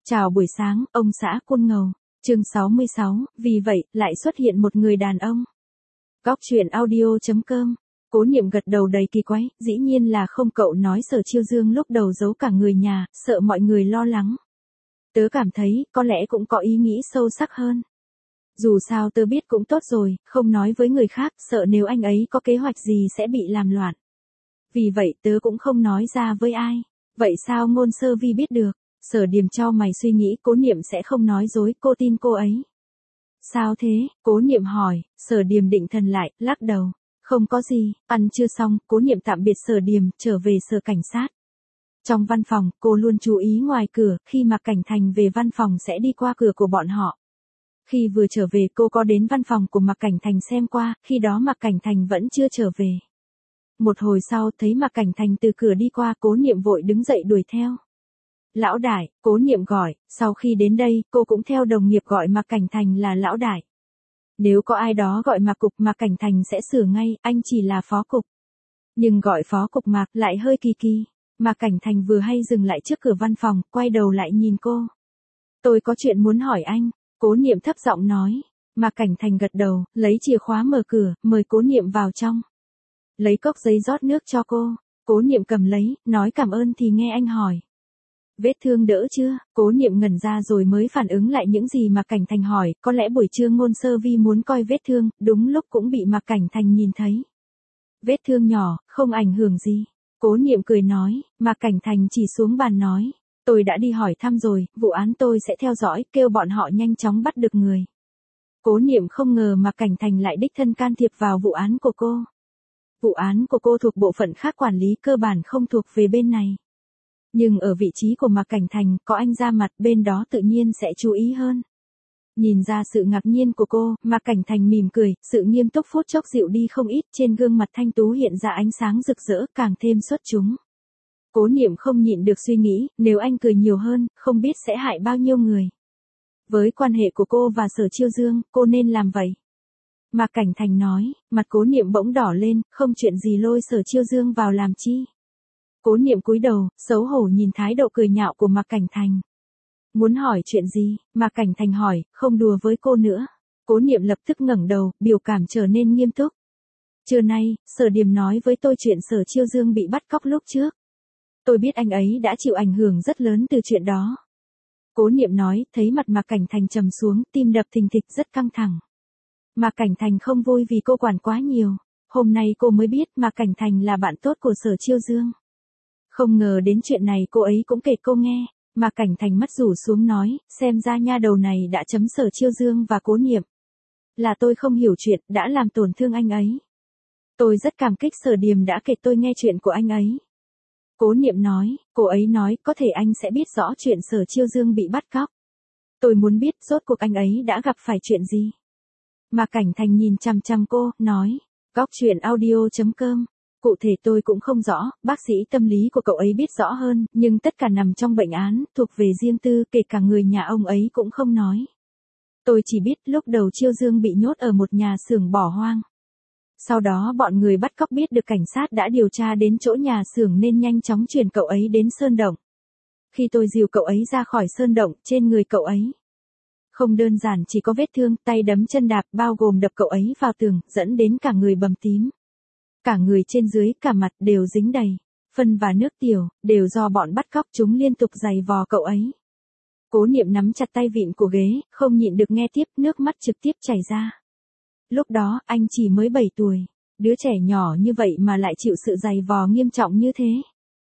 Chào buổi sáng, ông xã Côn Ngầu. Chương 66, vì vậy, lại xuất hiện một người đàn ông. Góc truyện audio.com. Cố Niệm gật đầu đầy kỳ quái, dĩ nhiên là không, cậu nói Sở Chiêu Dương lúc đầu giấu cả người nhà, sợ mọi người lo lắng. Tớ cảm thấy, có lẽ cũng có ý nghĩ sâu sắc hơn. Dù sao tớ biết cũng tốt rồi, không nói với người khác, sợ nếu anh ấy có kế hoạch gì sẽ bị làm loạn. Vì vậy tớ cũng không nói ra với ai. Vậy sao Ngôn Sơ Vi biết được? Sở Điềm cho mày suy nghĩ, Cố Niệm sẽ không nói dối, cô tin cô ấy. Sao thế? Cố Niệm hỏi. Sở Điềm định thần lại, lắc đầu. Không có gì. Ăn chưa xong, Cố Niệm tạm biệt Sở Điềm, trở về sở cảnh sát. Trong văn phòng, cô luôn chú ý ngoài cửa, khi Mạc Cảnh Thành về văn phòng sẽ đi qua cửa của bọn họ. Khi vừa trở về cô có đến văn phòng của Mạc Cảnh Thành xem qua, khi đó Mạc Cảnh Thành vẫn chưa trở về. Một hồi sau thấy Mạc Cảnh Thành từ cửa đi qua, Cố Niệm vội đứng dậy đuổi theo. Lão đại, Cố Niệm gọi, sau khi đến đây, cô cũng theo đồng nghiệp gọi Mạc Cảnh Thành là lão đại. Nếu có ai đó gọi Mạc Cục, Mạc Cảnh Thành sẽ sửa ngay, anh chỉ là phó cục. Nhưng gọi phó cục Mạc lại hơi kỳ kỳ. Mạc Cảnh Thành vừa hay dừng lại trước cửa văn phòng, quay đầu lại nhìn cô. Tôi có chuyện muốn hỏi anh, Cố Niệm thấp giọng nói. Mạc Cảnh Thành gật đầu, lấy chìa khóa mở cửa, mời Cố Niệm vào trong. Lấy cốc giấy rót nước cho cô. Cố Niệm cầm lấy, nói cảm ơn thì nghe anh hỏi. Vết thương đỡ chưa? Cố Niệm ngẩn ra rồi mới phản ứng lại những gì Mạc Cảnh Thành hỏi, có lẽ buổi trưa Ngôn Sơ Vi muốn coi vết thương, đúng lúc cũng bị Mạc Cảnh Thành nhìn thấy. Vết thương nhỏ, không ảnh hưởng gì. Cố Niệm cười nói, Mạc Cảnh Thành chỉ xuống bàn nói, tôi đã đi hỏi thăm rồi, vụ án tôi sẽ theo dõi, kêu bọn họ nhanh chóng bắt được người. Cố Niệm không ngờ Mạc Cảnh Thành lại đích thân can thiệp vào vụ án của cô. Vụ án của cô thuộc bộ phận khác quản lý, cơ bản không thuộc về bên này. Nhưng ở vị trí của Mạc Cảnh Thành, có anh ra mặt, bên đó tự nhiên sẽ chú ý hơn. Nhìn ra sự ngạc nhiên của cô, Mạc Cảnh Thành mỉm cười, sự nghiêm túc phút chốc dịu đi không ít, trên gương mặt thanh tú hiện ra ánh sáng rực rỡ, càng thêm xuất chúng. Cố Niệm không nhịn được suy nghĩ, nếu anh cười nhiều hơn, không biết sẽ hại bao nhiêu người. Với quan hệ của cô và Sở Chiêu Dương, cô nên làm vậy. Mạc Cảnh Thành nói, mặt Cố Niệm bỗng đỏ lên, không chuyện gì lôi Sở Chiêu Dương vào làm chi. Cố Niệm cúi đầu, xấu hổ nhìn thái độ cười nhạo của Mạc Cảnh Thành. Muốn hỏi chuyện gì? Mạc Cảnh Thành hỏi, không đùa với cô nữa. Cố Niệm lập tức ngẩng đầu, biểu cảm trở nên nghiêm túc. Trưa nay, Sở Điềm nói với tôi chuyện Sở Chiêu Dương bị bắt cóc lúc trước. Tôi biết anh ấy đã chịu ảnh hưởng rất lớn từ chuyện đó. Cố Niệm nói, thấy mặt Mạc Cảnh Thành trầm xuống, tim đập thình thịch rất căng thẳng. Mạc Cảnh Thành không vui vì cô quản quá nhiều. Hôm nay cô mới biết Mạc Cảnh Thành là bạn tốt của Sở Chiêu Dương. Không ngờ đến chuyện này cô ấy cũng kể cô nghe. Mạc Cảnh Thành mắt rủ xuống nói, xem ra nha đầu này đã chấm Sở Chiêu Dương và Cố Niệm. Là tôi không hiểu chuyện, đã làm tổn thương anh ấy. Tôi rất cảm kích Sở Điềm đã kể tôi nghe chuyện của anh ấy. Cố Niệm nói, cô ấy nói có thể anh sẽ biết rõ chuyện Sở Chiêu Dương bị bắt cóc. Tôi muốn biết rốt cuộc anh ấy đã gặp phải chuyện gì. Mạc Cảnh Thành nhìn chằm chằm cô, nói, góc truyện audio.com. Cụ thể tôi cũng không rõ, bác sĩ tâm lý của cậu ấy biết rõ hơn, nhưng tất cả nằm trong bệnh án, thuộc về riêng tư, kể cả người nhà ông ấy cũng không nói. Tôi chỉ biết lúc đầu Chiêu Dương bị nhốt ở một nhà xưởng bỏ hoang. Sau đó bọn người bắt cóc biết được cảnh sát đã điều tra đến chỗ nhà xưởng nên nhanh chóng chuyển cậu ấy đến Sơn Động. Khi tôi dìu cậu ấy ra khỏi Sơn Động, trên người cậu ấy không đơn giản chỉ có vết thương, tay đấm chân đạp, bao gồm đập cậu ấy vào tường, dẫn đến cả người bầm tím. Cả người trên dưới, cả mặt đều dính đầy phân và nước tiểu, đều do bọn bắt cóc, chúng liên tục giày vò cậu ấy. Cố Niệm nắm chặt tay vịn của ghế, không nhịn được nghe tiếp, nước mắt trực tiếp chảy ra. Lúc đó, anh chỉ mới 7 tuổi, đứa trẻ nhỏ như vậy mà lại chịu sự giày vò nghiêm trọng như thế.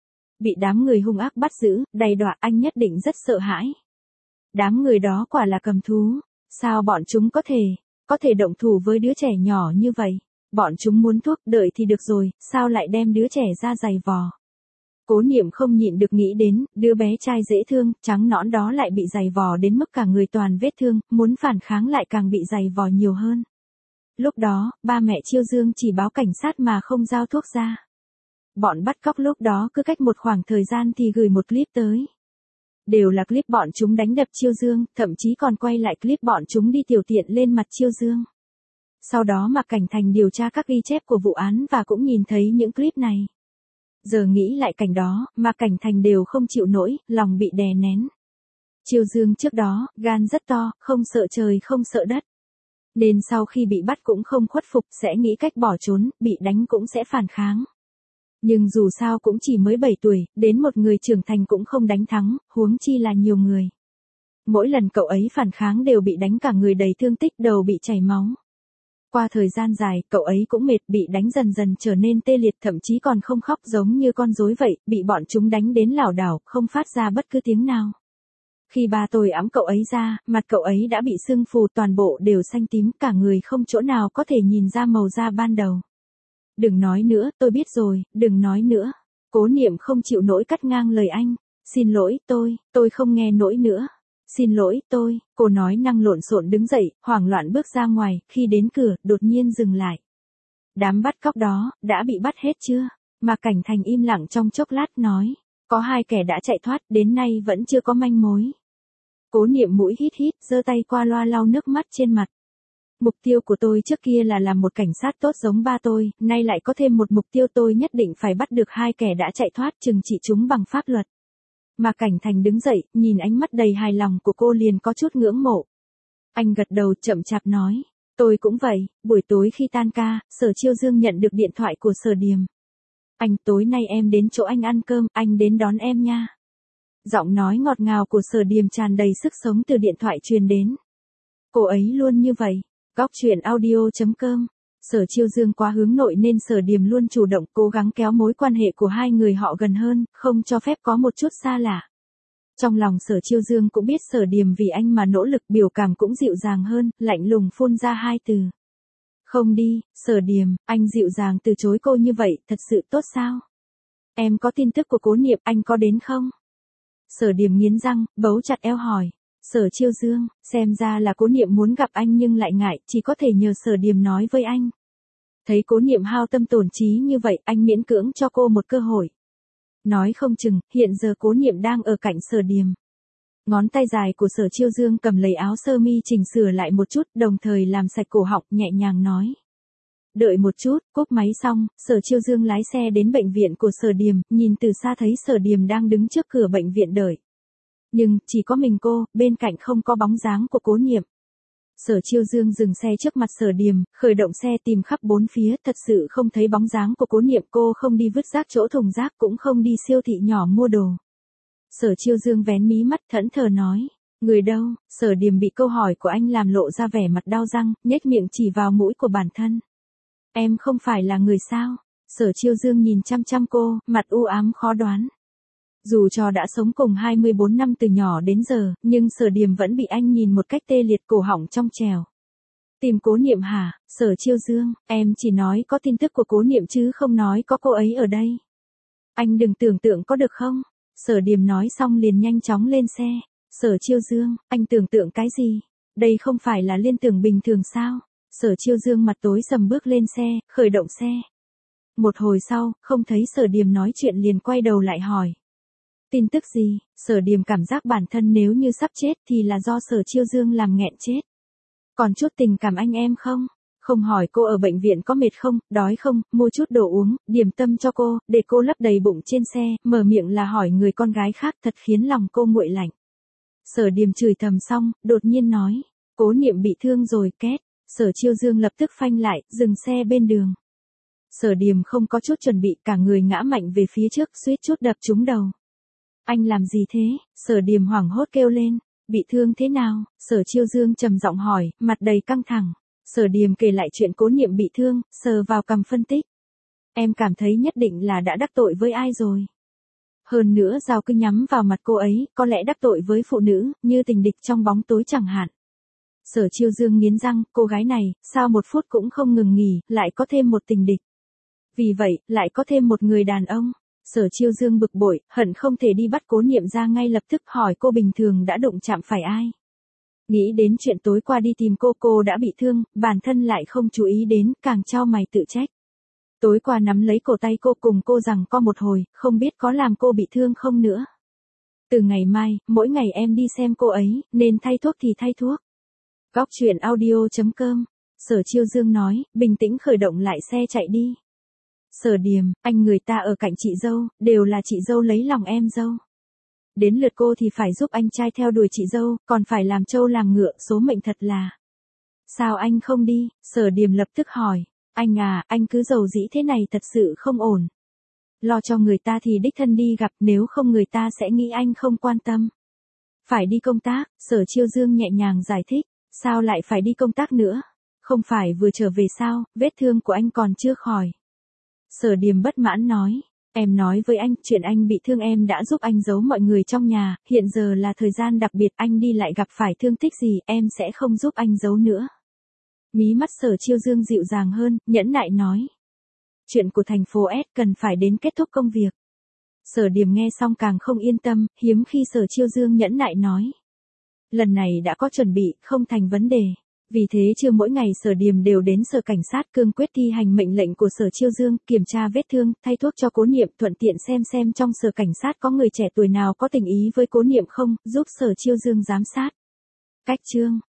Bị đám người hung ác bắt giữ, đầy đọa, anh nhất định rất sợ hãi. Đám người đó quả là cầm thú, sao bọn chúng có thể động thủ với đứa trẻ nhỏ như vậy? Bọn chúng muốn thuốc, đợi thì được rồi, sao lại đem đứa trẻ ra giày vò? Cố Niệm không nhịn được nghĩ đến, đứa bé trai dễ thương, trắng nõn đó lại bị giày vò đến mức cả người toàn vết thương, muốn phản kháng lại càng bị giày vò nhiều hơn. Lúc đó, ba mẹ Chiêu Dương chỉ báo cảnh sát mà không giao thuốc ra. Bọn bắt cóc lúc đó cứ cách một khoảng thời gian thì gửi một clip tới. Đều là clip bọn chúng đánh đập Chiêu Dương, thậm chí còn quay lại clip bọn chúng đi tiểu tiện lên mặt Chiêu Dương. Sau đó Mạc Cảnh Thành điều tra các ghi chép của vụ án và cũng nhìn thấy những clip này. Giờ nghĩ lại cảnh đó, Mạc Cảnh Thành đều không chịu nổi, lòng bị đè nén. Chiêu Dương trước đó, gan rất to, không sợ trời không sợ đất. Nên sau khi bị bắt cũng không khuất phục, sẽ nghĩ cách bỏ trốn, bị đánh cũng sẽ phản kháng. Nhưng dù sao cũng chỉ mới 7 tuổi, đến một người trưởng thành cũng không đánh thắng, huống chi là nhiều người. Mỗi lần cậu ấy phản kháng đều bị đánh cả người đầy thương tích, đầu bị chảy máu. Qua thời gian dài, cậu ấy cũng mệt, bị đánh dần dần trở nên tê liệt, thậm chí còn không khóc, giống như con rối vậy, bị bọn chúng đánh đến lảo đảo, không phát ra bất cứ tiếng nào. Khi ba tôi ẵm cậu ấy ra, mặt cậu ấy đã bị sưng phù, toàn bộ đều xanh tím, cả người không chỗ nào có thể nhìn ra màu da ban đầu. Đừng nói nữa, tôi biết rồi, đừng nói nữa. Cố Niệm không chịu nổi cắt ngang lời anh. Xin lỗi, tôi không nghe nổi nữa. Xin lỗi, cô nói năng lộn xộn đứng dậy, hoảng loạn bước ra ngoài, khi đến cửa, đột nhiên dừng lại. Đám bắt cóc đó, đã bị bắt hết chưa? Mà Cảnh Thành im lặng trong chốc lát nói. Có 2 kẻ đã chạy thoát, đến nay vẫn chưa có manh mối. Cố Niệm mũi hít hít, giơ tay qua loa lau nước mắt trên mặt. Mục tiêu của tôi trước kia là làm một cảnh sát tốt giống ba tôi, nay lại có thêm một mục tiêu, tôi nhất định phải bắt được 2 kẻ đã chạy thoát, trừng trị chúng bằng pháp luật. Mà Cảnh Thành đứng dậy, nhìn ánh mắt đầy hài lòng của cô liền có chút ngưỡng mộ. Anh gật đầu chậm chạp nói, tôi cũng vậy. Buổi tối khi tan ca, Sở Chiêu Dương nhận được điện thoại của Sở Điềm. Anh, tối nay em đến chỗ anh ăn cơm, anh đến đón em nha. Giọng nói ngọt ngào của Sở Điềm tràn đầy sức sống từ điện thoại truyền đến. Cô ấy luôn như vậy. Góc truyện audio.com. Sở Chiêu Dương quá hướng nội nên Sở Điềm luôn chủ động cố gắng kéo mối quan hệ của hai người họ gần hơn, không cho phép có một chút xa lạ. Trong lòng Sở Chiêu Dương cũng biết Sở Điềm vì anh mà nỗ lực, biểu cảm cũng dịu dàng hơn, lạnh lùng phun ra 2 từ. Không đi. Sở Điềm, anh dịu dàng từ chối cô như vậy, thật sự tốt sao? Em có tin tức của Cố Niệm, anh có đến không? Sở Điềm nghiến răng, bấu chặt eo hỏi. Sở Chiêu Dương, xem ra là Cố Niệm muốn gặp anh nhưng lại ngại, chỉ có thể nhờ Sở Điềm nói với anh. Thấy Cố Niệm hao tâm tổn trí như vậy, anh miễn cưỡng cho cô một cơ hội. Nói không chừng, hiện giờ Cố Niệm đang ở cạnh Sở Điềm. Ngón tay dài của Sở Chiêu Dương cầm lấy áo sơ mi chỉnh sửa lại một chút, đồng thời làm sạch cổ họng, nhẹ nhàng nói. Đợi một chút. Cúp máy xong, Sở Chiêu Dương lái xe đến bệnh viện của Sở Điềm, nhìn từ xa thấy Sở Điềm đang đứng trước cửa bệnh viện đợi. Nhưng, chỉ có mình cô, bên cạnh không có bóng dáng của Cố Niệm. Sở Chiêu Dương dừng xe trước mặt Sở Điềm, khởi động xe tìm khắp bốn phía, thật sự không thấy bóng dáng của Cố Niệm, cô không đi vứt rác chỗ thùng rác, cũng không đi siêu thị nhỏ mua đồ. Sở Chiêu Dương vén mí mắt thẫn thờ nói, người đâu? Sở Điềm bị câu hỏi của anh làm lộ ra vẻ mặt đau răng, nhếch miệng chỉ vào mũi của bản thân. Em không phải là người sao? Sở Chiêu Dương nhìn chăm chăm cô, mặt u ám khó đoán. Dù cho đã sống cùng 24 năm từ nhỏ đến giờ, nhưng Sở Điềm vẫn bị anh nhìn một cách tê liệt, cổ họng trong trèo. Tìm Cố Niệm hả? Sở Chiêu Dương, em chỉ nói có tin tức của Cố Niệm chứ không nói có cô ấy ở đây. Anh đừng tưởng tượng có được không? Sở Điềm nói xong liền nhanh chóng lên xe. Sở Chiêu Dương, anh tưởng tượng cái gì? Đây không phải là liên tưởng bình thường sao? Sở Chiêu Dương mặt tối sầm bước lên xe, khởi động xe. Một hồi sau, không thấy Sở Điềm nói chuyện liền quay đầu lại hỏi. Tin tức gì? Sở Điềm cảm giác bản thân nếu như sắp chết thì là do Sở Chiêu Dương làm nghẹn chết. Còn chút tình cảm anh em không? Không hỏi cô ở bệnh viện có mệt không, đói không, mua chút đồ uống, điểm tâm cho cô, để cô lấp đầy bụng trên xe, mở miệng là hỏi người con gái khác, thật khiến lòng cô nguội lạnh. Sở Điềm chửi thầm xong, đột nhiên nói, Cố Niệm bị thương rồi, két. Sở Chiêu Dương lập tức phanh lại, dừng xe bên đường. Sở Điềm không có chút chuẩn bị, cả người ngã mạnh về phía trước, suýt chút đập trúng đầu. Anh làm gì thế? Sở Điềm hoảng hốt kêu lên. Bị thương thế nào? Sở Chiêu Dương trầm giọng hỏi, mặt đầy căng thẳng. Sở Điềm kể lại chuyện Cố Niệm bị thương, sờ vào cằm phân tích. Em cảm thấy nhất định là đã đắc tội với ai rồi. Hơn nữa dao cứ nhắm vào mặt cô ấy, có lẽ đắc tội với phụ nữ, như tình địch trong bóng tối chẳng hạn. Sở Chiêu Dương nghiến răng, cô gái này, sao một phút cũng không ngừng nghỉ, lại có thêm một tình địch. Vì vậy, lại có thêm một người đàn ông. Sở Chiêu Dương bực bội, hận không thể đi bắt Cố Niệm ra ngay lập tức, hỏi cô bình thường đã đụng chạm phải ai. Nghĩ đến chuyện tối qua đi tìm cô đã bị thương, bản thân lại không chú ý đến, càng chau mày tự trách. Tối qua nắm lấy cổ tay cô cùng cô rằng co một hồi, không biết có làm cô bị thương không nữa. Từ ngày mai, mỗi ngày em đi xem cô ấy, nên thay thuốc thì thay thuốc. Góc truyện audio.com. Sở Chiêu Dương nói, bình tĩnh khởi động lại xe chạy đi. Sở Điềm, anh người ta ở cạnh chị dâu, đều là chị dâu lấy lòng em dâu. đến lượt cô thì phải giúp anh trai theo đuổi chị dâu, còn phải làm trâu làm ngựa, số mệnh thật là. Sao anh không đi? Sở Điềm lập tức hỏi. Anh à, anh cứ giàu dĩ thế này thật sự không ổn. Lo cho người ta thì đích thân đi gặp, nếu không người ta sẽ nghĩ anh không quan tâm. Phải đi công tác, Sở Chiêu Dương nhẹ nhàng giải thích. Sao lại phải đi công tác nữa? Không phải vừa trở về sao, vết thương của anh còn chưa khỏi. Sở Điềm bất mãn nói. Em nói với anh, chuyện anh bị thương em đã giúp anh giấu mọi người trong nhà, hiện giờ là thời gian đặc biệt, anh đi lại gặp phải thương tích gì, em sẽ không giúp anh giấu nữa. Mí mắt Sở Chiêu Dương dịu dàng hơn, nhẫn nại nói. Chuyện của thành phố S cần phải đến kết thúc công việc. Sở Điềm nghe xong càng không yên tâm, hiếm khi Sở Chiêu Dương nhẫn nại nói. Lần này đã có chuẩn bị, không thành vấn đề. Vì thế chưa mỗi ngày Sở Điềm đều đến sở cảnh sát cương quyết thi hành mệnh lệnh của Sở Chiêu Dương, kiểm tra vết thương, thay thuốc cho Cố Niệm, thuận tiện xem trong sở cảnh sát có người trẻ tuổi nào có tình ý với Cố Niệm không, giúp Sở Chiêu Dương giám sát. Cách chương